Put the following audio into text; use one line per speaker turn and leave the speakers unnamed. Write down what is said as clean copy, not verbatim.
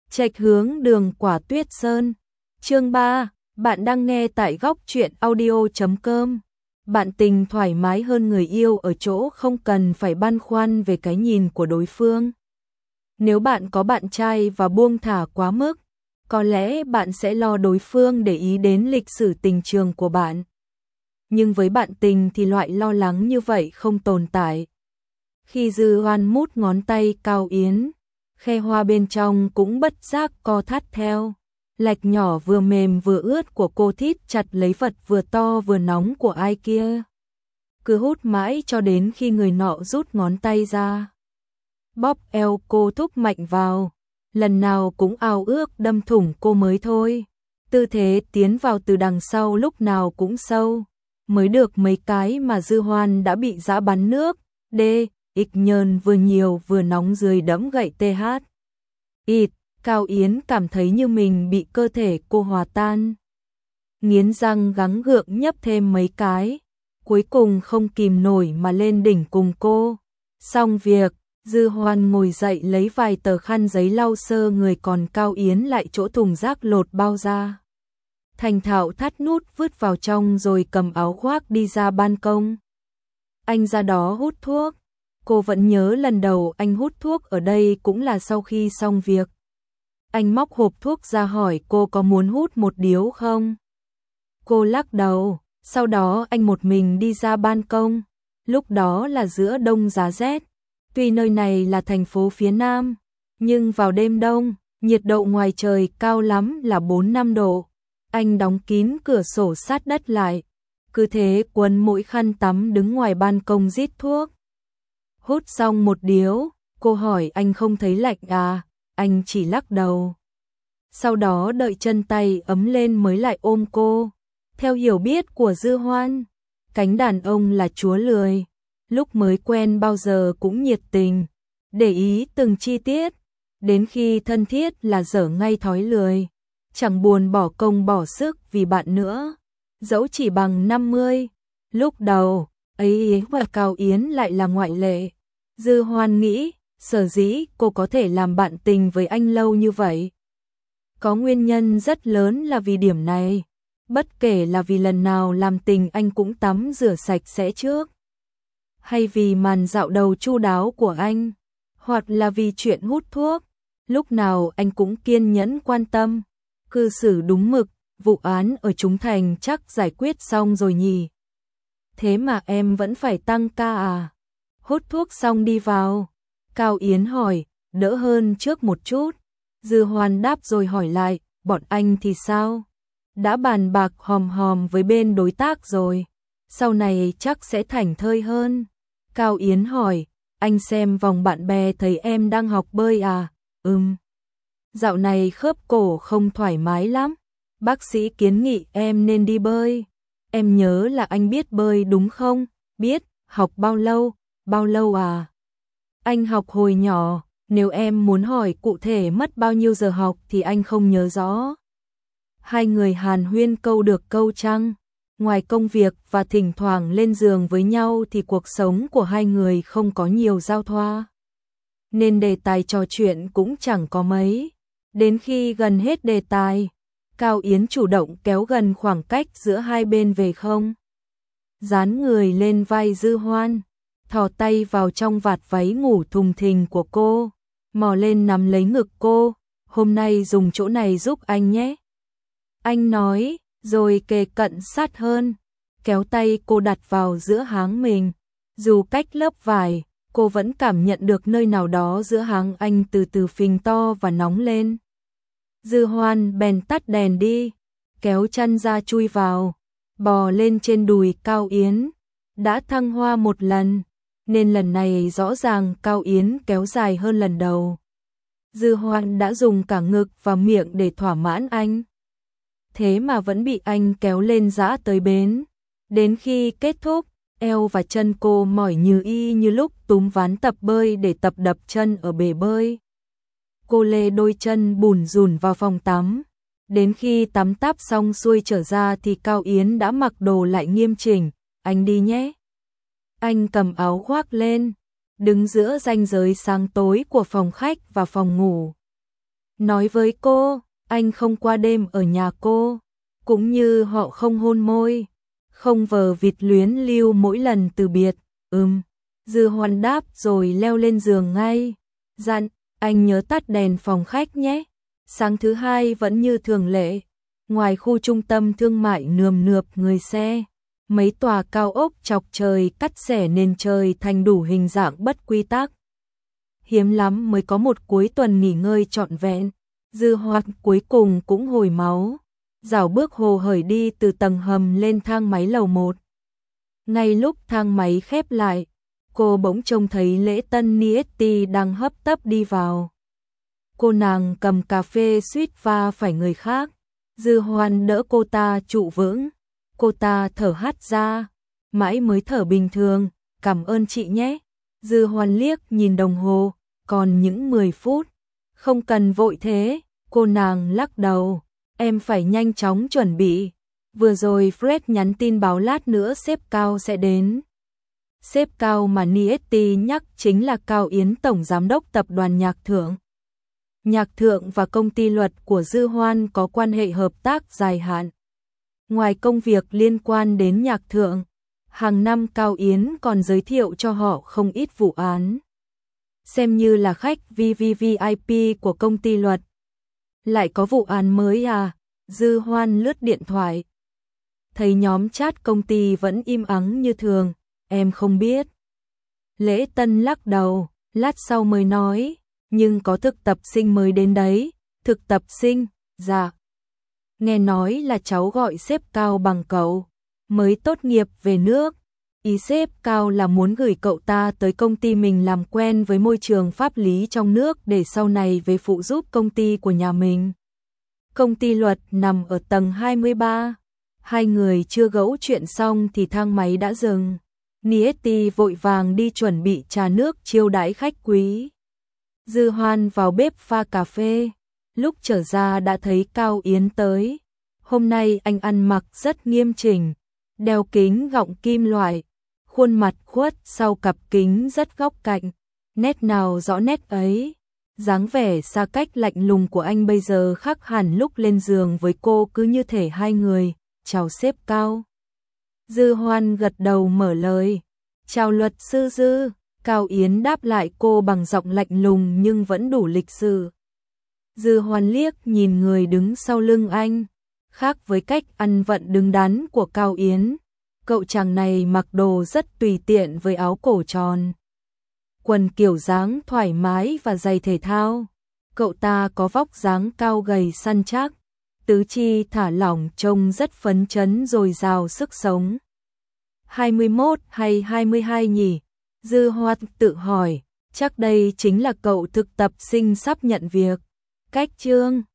Chệch hướng đường Quả Tuyết Sơn. Chương 3, bạn đang nghe tại góc truyện audio.com. Bạn tình thoải mái hơn người yêu ở chỗ không cần phải băn khoăn về cái nhìn của đối phương. Nếu bạn có bạn trai và buông thả quá mức, có lẽ bạn sẽ lo đối phương để ý đến lịch sử tình trường của bạn. Nhưng với bạn tình thì loại lo lắng như vậy không tồn tại. Khi Dư Hoan mút ngón tay Cao Yến, khe hoa bên trong cũng bất giác co thắt theo. Lạch nhỏ vừa mềm vừa ướt của cô thít chặt lấy vật vừa to vừa nóng của ai kia. Cứ hút mãi cho đến khi người nọ rút ngón tay ra. Bóp eo cô thúc mạnh vào, lần nào cũng ao ước đâm thủng cô mới thôi. Tư thế tiến vào từ đằng sau lúc nào cũng sâu. Mới được mấy cái mà Dư Hoan đã bị giã bắn nước. Ịch nhờn vừa nhiều vừa nóng dưới đẫm gậy TH. Cao Yến cảm thấy như mình bị cơ thể cô hòa tan. Nghiến răng gắng gượng nhấp thêm mấy cái. Cuối cùng không kìm nổi mà lên đỉnh cùng cô. Xong việc, Dư Hoan ngồi dậy lấy vài tờ khăn giấy lau sơ người, còn Cao Yến lại chỗ thùng rác lột bao ra. Thành thạo thắt nút vứt vào trong rồi cầm áo khoác đi ra ban công. Anh ra đó hút thuốc. Cô vẫn nhớ lần đầu anh hút thuốc ở đây cũng là sau khi xong việc. Anh móc hộp thuốc ra hỏi cô có muốn hút một điếu không? Cô lắc đầu, sau đó anh một mình đi ra ban công. Lúc đó là giữa đông giá rét. Tuy nơi này là thành phố phía Nam, nhưng vào đêm đông, nhiệt độ ngoài trời cao lắm là 4-5 độ. Anh đóng kín cửa sổ sát đất lại. Cứ thế quấn mũi khăn tắm đứng ngoài ban công rít thuốc. Hút xong một điếu, cô hỏi anh không thấy lạnh à? Anh chỉ lắc đầu. Sau đó đợi chân tay ấm lên mới lại ôm cô. Theo hiểu biết của Dư Hoan, cánh đàn ông là chúa lười. Lúc mới quen bao giờ cũng nhiệt tình, để ý từng chi tiết. Đến khi thân thiết là dở ngay thói lười. Chẳng buồn bỏ công bỏ sức vì bạn nữa. Dẫu chỉ bằng 50. Lúc đầu, ấy và Cao Yến lại là ngoại lệ. Dư Hoan nghĩ, sở dĩ cô có thể làm bạn tình với anh lâu như vậy. Có nguyên nhân rất lớn là vì điểm này. Bất kể là vì lần nào làm tình anh cũng tắm rửa sạch sẽ trước, hay vì màn dạo đầu chu đáo của anh, hoặc là vì chuyện hút thuốc, lúc nào anh cũng kiên nhẫn quan tâm, cư xử đúng mực. Vụ án ở Trúng Thành chắc giải quyết xong rồi nhỉ? Thế mà em vẫn phải tăng ca à? Hút thuốc xong đi vào. Cao Yến hỏi, đỡ hơn trước một chút. Dư Hoan đáp rồi hỏi lại, bọn anh thì sao? Đã bàn bạc hòm hòm với bên đối tác rồi. Sau này chắc sẽ thảnh thơi hơn. Cao Yến hỏi, anh xem vòng bạn bè thấy em đang học bơi à? Dạo này khớp cổ không thoải mái lắm. Bác sĩ kiến nghị em nên đi bơi. Em nhớ là anh biết bơi đúng không? Biết. Học bao lâu? Bao lâu à? Anh học hồi nhỏ. Nếu em muốn hỏi cụ thể mất bao nhiêu giờ học thì anh không nhớ rõ. Hai người hàn huyên câu được câu trăng. Ngoài công việc và thỉnh thoảng lên giường với nhau thì cuộc sống của hai người không có nhiều giao thoa. Nên đề tài trò chuyện cũng chẳng có mấy. Đến khi gần hết đề tài, Cao Yến chủ động kéo gần khoảng cách giữa hai bên về không. Dán người lên vai Dư Hoan, thò tay vào trong vạt váy ngủ thùng thình của cô, mò lên nắm lấy ngực cô, hôm nay dùng chỗ này giúp anh nhé. Anh nói, rồi kề cận sát hơn, kéo tay cô đặt vào giữa háng mình. Dù cách lớp vải, cô vẫn cảm nhận được nơi nào đó giữa háng anh từ từ phình to và nóng lên. Dư Hoan bèn tắt đèn đi, kéo chăn ra chui vào, bò lên trên đùi Cao Yến. Đã thăng hoa một lần, nên lần này rõ ràng Cao Yến kéo dài hơn lần đầu. Dư Hoan đã dùng cả ngực và miệng để thỏa mãn anh. Thế mà vẫn bị anh kéo lên dã tới bến. Đến khi kết thúc, eo và chân cô mỏi như lúc túm ván tập bơi để tập đập chân ở bể bơi. Cô lê đôi chân bùn rùn vào phòng tắm. Đến khi tắm táp xong xuôi trở ra thì Cao Yến đã mặc đồ lại nghiêm chỉnh. Anh đi nhé. Anh cầm áo khoác lên, đứng giữa ranh giới sáng tối của phòng khách và phòng ngủ. nói với cô, anh không qua đêm ở nhà cô, cũng như họ không hôn môi, không vờ vịt luyến lưu mỗi lần từ biệt. Dư Hoan đáp rồi leo lên giường ngay, dặn, anh nhớ tắt đèn phòng khách nhé. Sáng thứ hai vẫn như thường lệ, ngoài khu trung tâm thương mại nườm nượp người xe, mấy tòa cao ốc chọc trời cắt xẻ nền trời thành đủ hình dạng bất quy tắc. Hiếm lắm mới có một cuối tuần nghỉ ngơi trọn vẹn, Dư Hoan cuối cùng cũng hồi máu, rảo bước hồ hởi đi từ tầng hầm lên thang máy lầu 1. Ngay lúc thang máy khép lại, cô bỗng trông thấy Lễ Tân Nieti đang hấp tấp đi vào. Cô nàng cầm cà phê suýt va phải người khác, Dư Hoan đỡ cô ta trụ vững, cô ta thở hắt ra, mãi mới thở bình thường, cảm ơn chị nhé. Dư Hoan liếc nhìn đồng hồ, còn những 10 phút, không cần vội thế, cô nàng lắc đầu, em phải nhanh chóng chuẩn bị. Vừa rồi Fred nhắn tin báo lát nữa sếp Cao sẽ đến. Sếp Cao mà Nieti nhắc chính là Cao Yến, tổng giám đốc tập đoàn Nhạc Thượng. Nhạc Thượng và công ty luật của Dư Hoan có quan hệ hợp tác dài hạn. Ngoài công việc liên quan đến Nhạc Thượng, hàng năm Cao Yến còn giới thiệu cho họ không ít vụ án. Xem như là khách VVVIP của công ty luật. Lại có vụ án mới à? Dư Hoan lướt điện thoại. Thấy nhóm chat công ty vẫn im ắng như thường, em không biết. Lễ Tân lắc đầu, lát sau mới nói, nhưng có thực tập sinh mới đến đấy. Thực tập sinh? Dạ. Nghe nói là cháu gọi sếp Cao bằng cậu, mới tốt nghiệp về nước. Ý sếp Cao là muốn gửi cậu ta tới công ty mình làm quen với môi trường pháp lý trong nước để sau này về phụ giúp công ty của nhà mình. Công ty luật nằm ở tầng 23. Hai người chưa gẫu chuyện xong thì thang máy đã dừng. Nieti vội vàng đi chuẩn bị trà nước chiêu đãi khách quý. Dư Hoan vào bếp pha cà phê, lúc trở ra đã thấy Cao Yến tới. Hôm nay anh ăn mặc rất nghiêm chỉnh, đeo kính gọng kim loại, khuôn mặt khuất sau cặp kính rất góc cạnh, nét nào rõ nét ấy. Dáng vẻ xa cách lạnh lùng của anh bây giờ khác hẳn lúc lên giường với cô, cứ như thể hai người. Chào sếp Cao. Dư Hoan gật đầu mở lời. Chào luật sư Dư. Cao Yến đáp lại cô bằng giọng lạnh lùng nhưng vẫn đủ lịch sự. Dư Hoan liếc nhìn người đứng sau lưng anh. Khác với cách ăn vận đứng đắn của Cao Yến, cậu chàng này mặc đồ rất tùy tiện với áo cổ tròn, quần kiểu dáng thoải mái và giày thể thao. Cậu ta có vóc dáng cao gầy săn chắc, tứ chi thả lỏng trông rất phấn chấn dồi dào sức sống. 21 hay 22 nhỉ? Dư Hoan tự hỏi, chắc đây chính là cậu thực tập sinh sắp nhận việc. Cách chương